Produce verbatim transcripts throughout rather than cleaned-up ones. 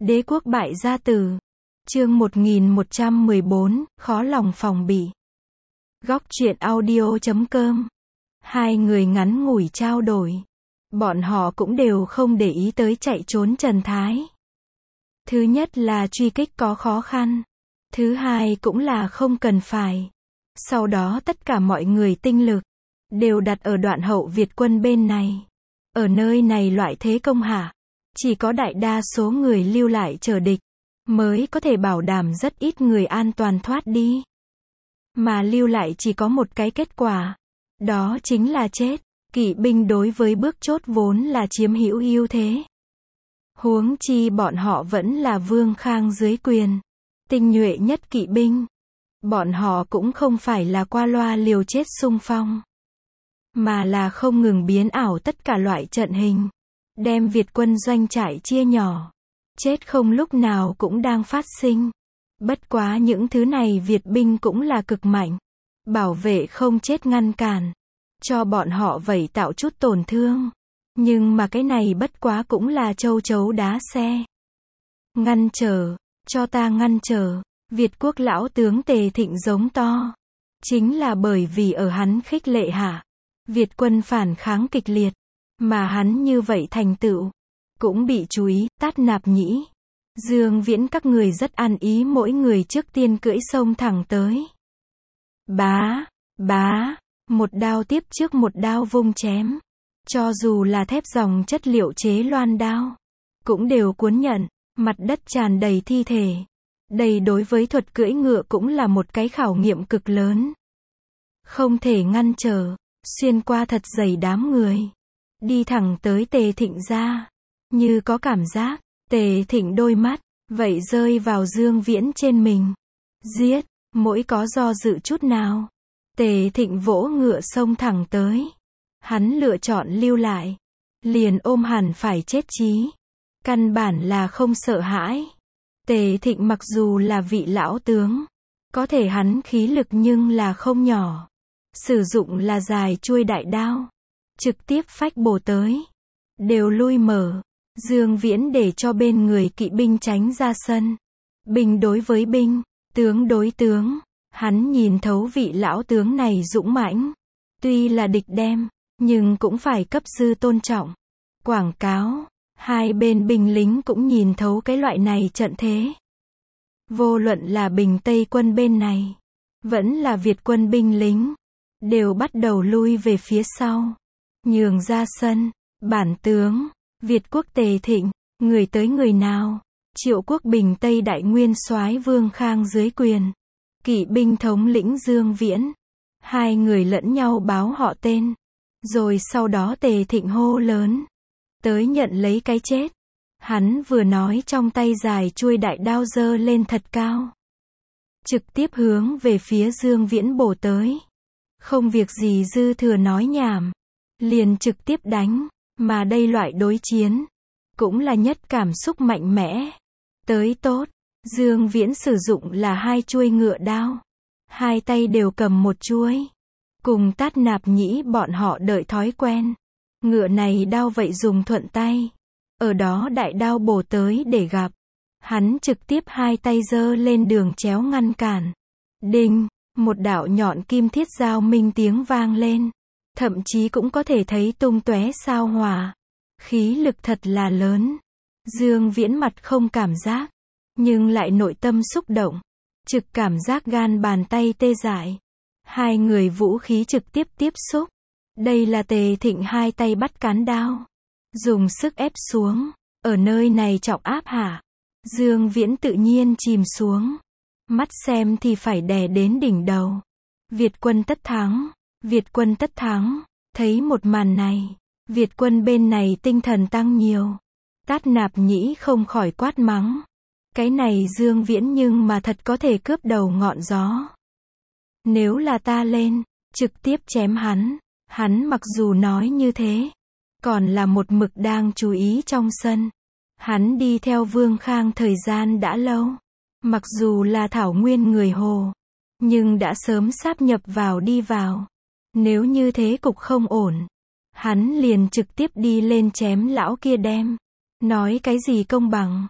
Đế quốc bại gia tử. Chương một nghìn một trăm mười bốn, khó lòng phòng bị. Góc truyện audio chấm com. Hai người ngắn ngủi trao đổi. Bọn họ cũng đều không để ý tới chạy trốn Trần Thái. Thứ nhất là truy kích có khó khăn. Thứ hai cũng là không cần phải. Sau đó tất cả mọi người tinh lực đều đặt ở đoạn hậu Việt quân bên này. Ở nơi này loại thế công hạ, chỉ có đại đa số người lưu lại chờ địch, mới có thể bảo đảm rất ít người an toàn thoát đi. Mà lưu lại chỉ có một cái kết quả, đó chính là chết. Kỵ binh đối với bước chốt vốn là chiếm hữu ưu thế. Huống chi bọn họ vẫn là Vương Khang dưới quyền, tinh nhuệ nhất kỵ binh. Bọn họ cũng không phải là qua loa liều chết xung phong, mà là không ngừng biến ảo tất cả loại trận hình, đem Việt quân doanh trại chia nhỏ. Chết không lúc nào cũng đang phát sinh. Bất quá những thứ này Việt binh cũng là cực mạnh. Bảo vệ không chết ngăn cản, cho bọn họ vậy tạo chút tổn thương. Nhưng mà cái này bất quá cũng là châu chấu đá xe. Ngăn trở, cho ta ngăn trở. Việt quốc lão tướng Tề Thịnh giống to. Chính là bởi vì ở hắn khích lệ hạ, Việt quân phản kháng kịch liệt, mà hắn như vậy thành tựu, cũng bị chú ý. Tát Nạp Nhĩ, Dương Viễn các người rất ăn ý, mỗi người trước tiên cưỡi sông thẳng tới. Bá, bá, một đao tiếp trước một đao vung chém. Cho dù là thép dòng chất liệu chế loan đao, cũng đều cuốn nhận, mặt đất tràn đầy thi thể. Đây đối với thuật cưỡi ngựa cũng là một cái khảo nghiệm cực lớn. Không thể ngăn trở, xuyên qua thật dày đám người, đi thẳng tới Tề Thịnh ra. Như có cảm giác, Tề Thịnh đôi mắt, vậy rơi vào Dương Viễn trên mình. Giết, mỗi có do dự chút nào. Tề Thịnh vỗ ngựa xông thẳng tới. Hắn lựa chọn lưu lại, liền ôm hẳn phải chết chí. Căn bản là không sợ hãi. Tề Thịnh mặc dù là vị lão tướng, có thể hắn khí lực nhưng là không nhỏ. Sử dụng là dài chuôi đại đao, trực tiếp phách bổ tới. Đều lui mở. Dương Viễn để cho bên người kỵ binh tránh ra sân. Binh đối với binh, tướng đối tướng. Hắn nhìn thấu vị lão tướng này dũng mãnh. Tuy là địch đem, nhưng cũng phải cấp dư tôn trọng. Quảng cáo, hai bên binh lính cũng nhìn thấu cái loại này trận thế. Vô luận là Bình Tây quân bên này, vẫn là Việt quân binh lính, đều bắt đầu lui về phía sau, nhường ra sân. Bản tướng, Việt quốc Tề Thịnh, người tới người nào? Triệu quốc Bình Tây đại nguyên soái Vương Khang dưới quyền, kỵ binh thống lĩnh Dương Viễn. Hai người lẫn nhau báo họ tên, rồi sau đó Tề Thịnh hô lớn, tới nhận lấy cái chết. Hắn vừa nói trong tay dài chuôi đại đao giơ lên thật cao, trực tiếp hướng về phía Dương Viễn bổ tới. Không việc gì dư thừa nói nhảm, liền trực tiếp đánh. Mà đây loại đối chiến, cũng là nhất cảm xúc mạnh mẽ. Tới tốt, Dương Viễn sử dụng là hai chuôi ngựa đao. Hai tay đều cầm một chuôi. Cùng Tát Nạp Nhĩ bọn họ đợi thói quen. Ngựa này đao vậy dùng thuận tay. Ở đó đại đao bổ tới để gặp. Hắn trực tiếp hai tay giơ lên đường chéo ngăn cản. Đinh, một đạo nhọn kim thiết giao minh tiếng vang lên. Thậm chí cũng có thể thấy tung tóe sao hỏa. Khí lực thật là lớn. Dương Viễn mặt không cảm giác, nhưng lại nội tâm xúc động. Trực cảm giác gan bàn tay tê dại. Hai người vũ khí trực tiếp tiếp xúc. Đây là Tề Thịnh hai tay bắt cán đao, dùng sức ép xuống. Ở nơi này trọng áp hạ, Dương Viễn tự nhiên chìm xuống. Mắt xem thì phải đè đến đỉnh đầu. Việt quân tất thắng. Việt quân tất thắng. Thấy một màn này, Việt quân bên này tinh thần tăng nhiều. Tát Nạp Nhĩ không khỏi quát mắng. Cái này Dương Viễn nhưng mà thật có thể cướp đầu ngọn gió. Nếu là ta lên, trực tiếp chém hắn. Hắn mặc dù nói như thế, còn là một mực đang chú ý trong sân. Hắn đi theo Vương Khang thời gian đã lâu. Mặc dù là thảo nguyên người Hồ, nhưng đã sớm sáp nhập vào đi vào. Nếu như thế cục không ổn, hắn liền trực tiếp đi lên chém lão kia đem. Nói cái gì công bằng?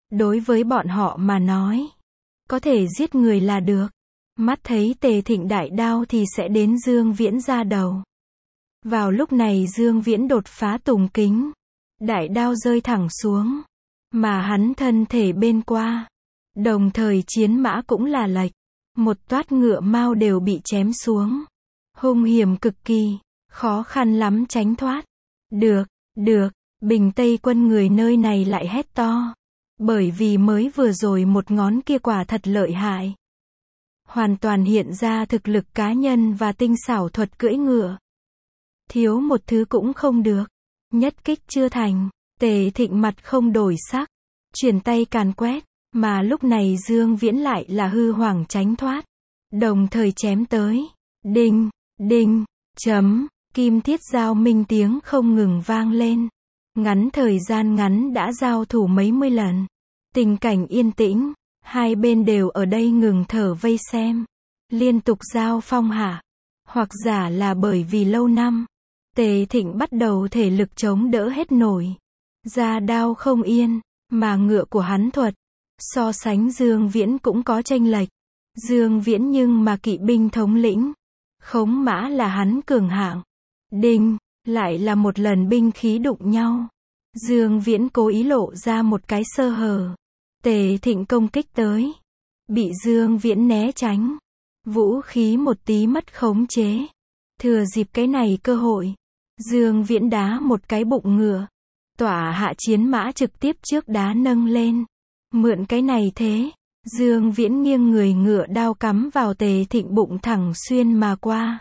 Đối với bọn họ mà nói, có thể giết người là được. Mắt thấy Tề Thịnh đại đao thì sẽ đến Dương Viễn ra đầu. Vào lúc này Dương Viễn đột phá tùng kính. Đại đao rơi thẳng xuống. Mà hắn thân thể bên qua. Đồng thời chiến mã cũng là lệch. Một toát ngựa mao đều bị chém xuống. Hung hiểm cực kỳ. Khó khăn lắm tránh thoát. Được, được, Bình Tây quân người nơi này lại hét to. Bởi vì mới vừa rồi một ngón kia quả thật lợi hại. Hoàn toàn hiện ra thực lực cá nhân và tinh xảo thuật cưỡi ngựa. Thiếu một thứ cũng không được. Nhất kích chưa thành. Tề Thịnh mặt không đổi sắc. Chuyển tay càn quét. Mà lúc này Dương Viễn lại là hư hoàng tránh thoát. Đồng thời chém tới. Đinh, đinh, chấm. Kim thiết giao minh tiếng không ngừng vang lên. Ngắn thời gian ngắn đã giao thủ mấy mươi lần. Tình cảnh yên tĩnh. Hai bên đều ở đây ngừng thở vây xem. Liên tục giao phong hạ. Hoặc giả là bởi vì lâu năm. Tề Thịnh bắt đầu thể lực chống đỡ hết nổi. Da đao không yên. Mà ngựa của hắn thuật. So sánh Dương Viễn cũng có chênh lệch. Dương Viễn nhưng mà kỵ binh thống lĩnh. Khống mã là hắn cường hạng. Đinh, lại là một lần binh khí đụng nhau. Dương Viễn cố ý lộ ra một cái sơ hở. Tề Thịnh công kích tới. Bị Dương Viễn né tránh. Vũ khí một tí mất khống chế. Thừa dịp cái này cơ hội. Dương Viễn đá một cái bụng ngựa. Tỏa hạ chiến mã trực tiếp trước đá nâng lên. Mượn cái này thế. Dương Viễn nghiêng người ngựa đao cắm vào Tề Thịnh bụng thẳng xuyên mà qua.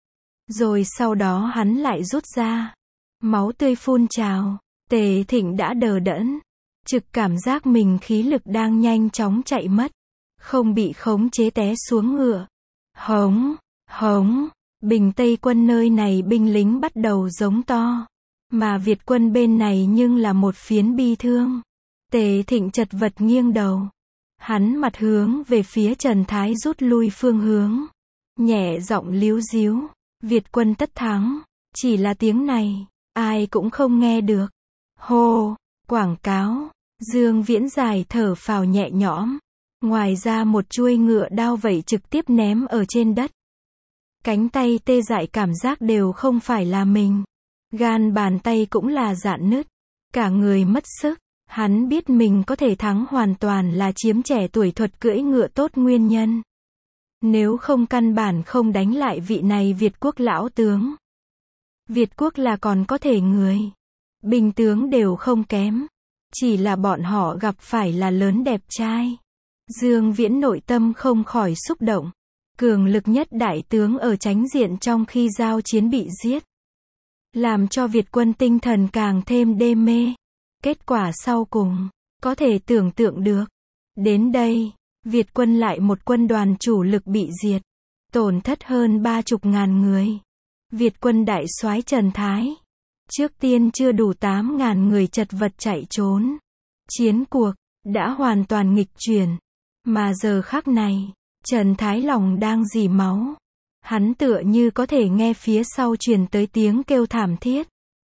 Rồi sau đó hắn lại rút ra. Máu tươi phun trào. Tề Thịnh đã đờ đẫn. Trực cảm giác mình khí lực đang nhanh chóng chạy mất. Không bị khống chế té xuống ngựa. Hống, hống. Bình Tây quân nơi này binh lính bắt đầu giống to. Mà Việt quân bên này nhưng là một phiến bi thương. Tề Thịnh chật vật nghiêng đầu. Hắn mặt hướng về phía Trần Thái rút lui phương hướng. Nhẹ giọng líu díu. Việt quân tất thắng. Chỉ là tiếng này. Ai cũng không nghe được. Hô. Quảng cáo. Dương Viễn dài thở phào nhẹ nhõm. Ngoài ra một chuôi ngựa đao vậy trực tiếp ném ở trên đất. Cánh tay tê dại cảm giác đều không phải là mình. Gan bàn tay cũng là rạn nứt. Cả người mất sức. Hắn biết mình có thể thắng hoàn toàn là chiếm trẻ tuổi thuật cưỡi ngựa tốt nguyên nhân. Nếu không căn bản không đánh lại vị này Việt quốc lão tướng. Việt quốc là còn có thể người. Binh tướng đều không kém. Chỉ là bọn họ gặp phải là lớn đẹp trai. Dương Viễn nội tâm không khỏi xúc động. Cường lực nhất đại tướng ở chánh diện trong khi giao chiến bị giết. Làm cho Việt quân tinh thần càng thêm đê mê. Kết quả sau cùng, có thể tưởng tượng được. Đến đây, Việt quân lại một quân đoàn chủ lực bị diệt. Tổn thất hơn ba chục ngàn người. Việt quân đại soái Trần Thái. Trước tiên chưa đủ tám ngàn người chật vật chạy trốn. Chiến cuộc, đã hoàn toàn nghịch chuyển. Mà giờ khắc này, Trần Thái lòng đang rỉ máu. Hắn tựa như có thể nghe phía sau truyền tới tiếng kêu thảm thiết.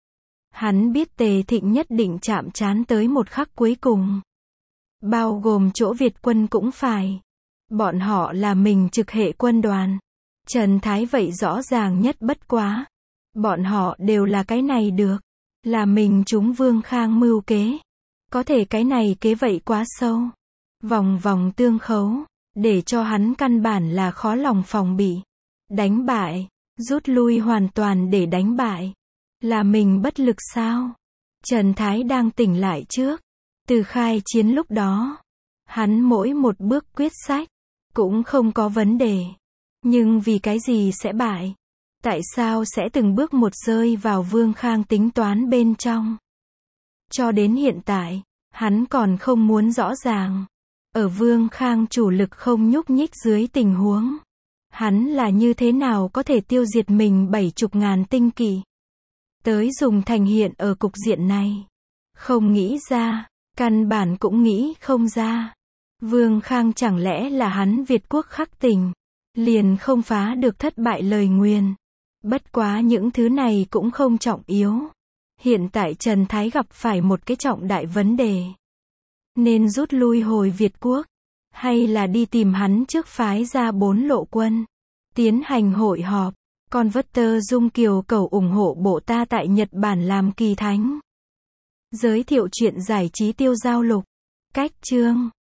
Hắn biết Tề Thịnh nhất định chạm trán tới một khắc cuối cùng. Bao gồm chỗ Việt quân cũng phải. Bọn họ là mình trực hệ quân đoàn. Trần Thái vậy rõ ràng nhất bất quá. Bọn họ đều là cái này được. Là mình chúng Vương Khang mưu kế. Có thể cái này kế vậy quá sâu. Vòng vòng tương khấu. Để cho hắn căn bản là khó lòng phòng bị. Đánh bại. Rút lui hoàn toàn để đánh bại. Là mình bất lực sao? Trần Thái đang tỉnh lại trước. Từ khai chiến lúc đó. Hắn mỗi một bước quyết sách. Cũng không có vấn đề. Nhưng vì cái gì sẽ bại? Tại sao sẽ từng bước một rơi vào Vương Khang tính toán bên trong? Cho đến hiện tại, hắn còn không muốn rõ ràng. Ở Vương Khang chủ lực không nhúc nhích dưới tình huống. Hắn là như thế nào có thể tiêu diệt mình bảy chục ngàn tinh kỵ? Tới dùng thành hiện ở cục diện này. Không nghĩ ra, căn bản cũng nghĩ không ra. Vương Khang chẳng lẽ là hắn Việt quốc khắc tình, liền không phá được thất bại lời nguyền. Bất quá những thứ này cũng không trọng yếu. Hiện tại Trần Thái gặp phải một cái trọng đại vấn đề. Nên rút lui hồi Việt Quốc, hay là đi tìm hắn trước phái ra bốn lộ quân, tiến hành hội họp. Con vất tơ Dung Kiều cầu ủng hộ bộ ta tại Nhật Bản làm kỳ thánh. Giới thiệu chuyện giải trí tiêu giao lục. Cách chương